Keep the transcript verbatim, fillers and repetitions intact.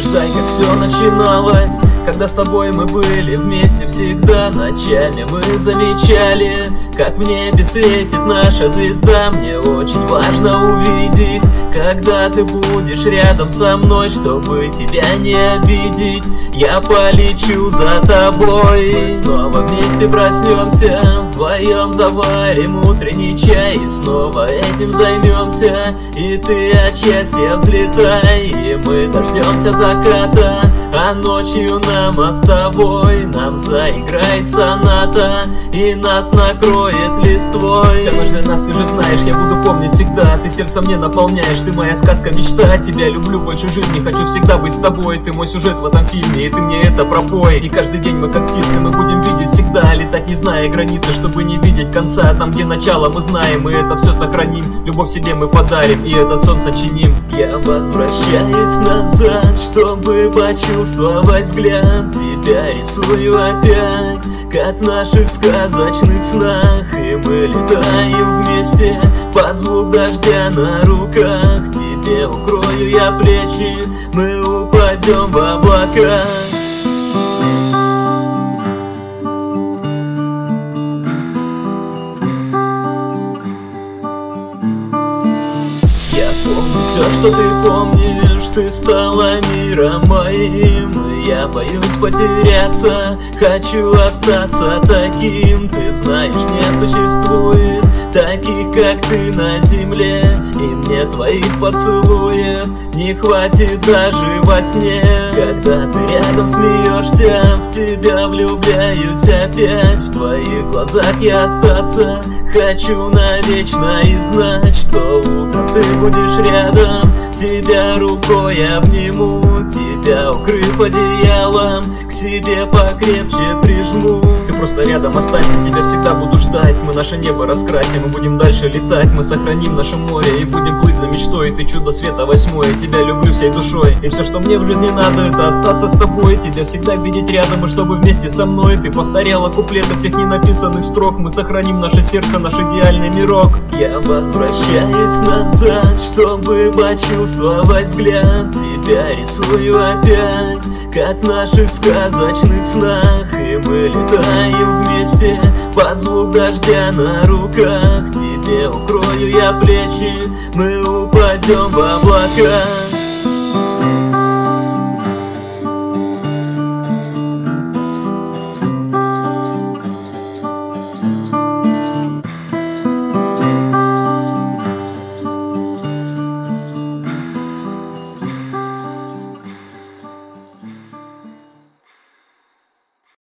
Зай, как все начиналось, когда с тобой мы были вместе всегда. Ночами мы замечали, как в небе светит наша звезда. Мне очень важно увидеть, когда ты будешь рядом со мной, чтобы тебя не обидеть. Я полечу за тобой. Мы снова вместе проснемся, вдвоем заварим утренний чай и снова этим займемся. И ты от счастья взлетай, и мы дождемся заката, а ночью нам с тобой нам заиграет соната, и нас накроет листвой. Вся ночь для нас, ты же знаешь, я буду помнить всегда. Ты сердце мне наполняешь, ты моя сказка, мечта. Тебя люблю больше жизни, хочу всегда быть с тобой. Ты мой сюжет в этом фильме, и ты мне это пропой. И каждый день мы как птицы, мы будем видеть всегда, летать не зная границы, чтобы не видеть конца. Там, где начало, мы знаем, и это все сохраним. Любовь себе мы подарим, и этот сон сочиним. Я возвращаюсь назад, чтобы почувствовать взгляд. Тебя рисую опять, как в наших сказочных снах. И мы летаем вместе под звук дождя на руках. Тебе укрою я плечи, мы упадем в облака. Я помню все, что ты помнишь, ты стала миром моим. И я боюсь потеряться, хочу остаться таким. Ты знаешь, не существует таких, как ты на земле, и мне твоих поцелуев не хватит даже во сне. Когда ты рядом смеешься, в тебя влюбляюсь опять. В твоих глазах я остаться хочу навечно и знать, что утром ты будешь рядом. Тебя рукой обниму, тебя укрыв одеялом, к себе покрепче прижму. Ты просто рядом останься, тебя всегда буду ждать. Мы наше небо раскрасим, мы будем дальше летать. Мы сохраним наше море и будем плыть за мечтой. Ты чудо света восьмое, тебя люблю всей душой. И все, что мне в жизни надо, это остаться с тобой. Тебя всегда видеть рядом, и чтобы вместе со мной ты повторяла куплеты всех ненаписанных строк. Мы сохраним наше сердце, наш идеальный мирок. Я возвращаюсь назад, чтобы почувствовать взгляд. Тебя рисую опять, как в наших сказочных снах. И мы летаем вместе под звук дождя на руках. Тебе укрою я плечи, мы упадем в облака.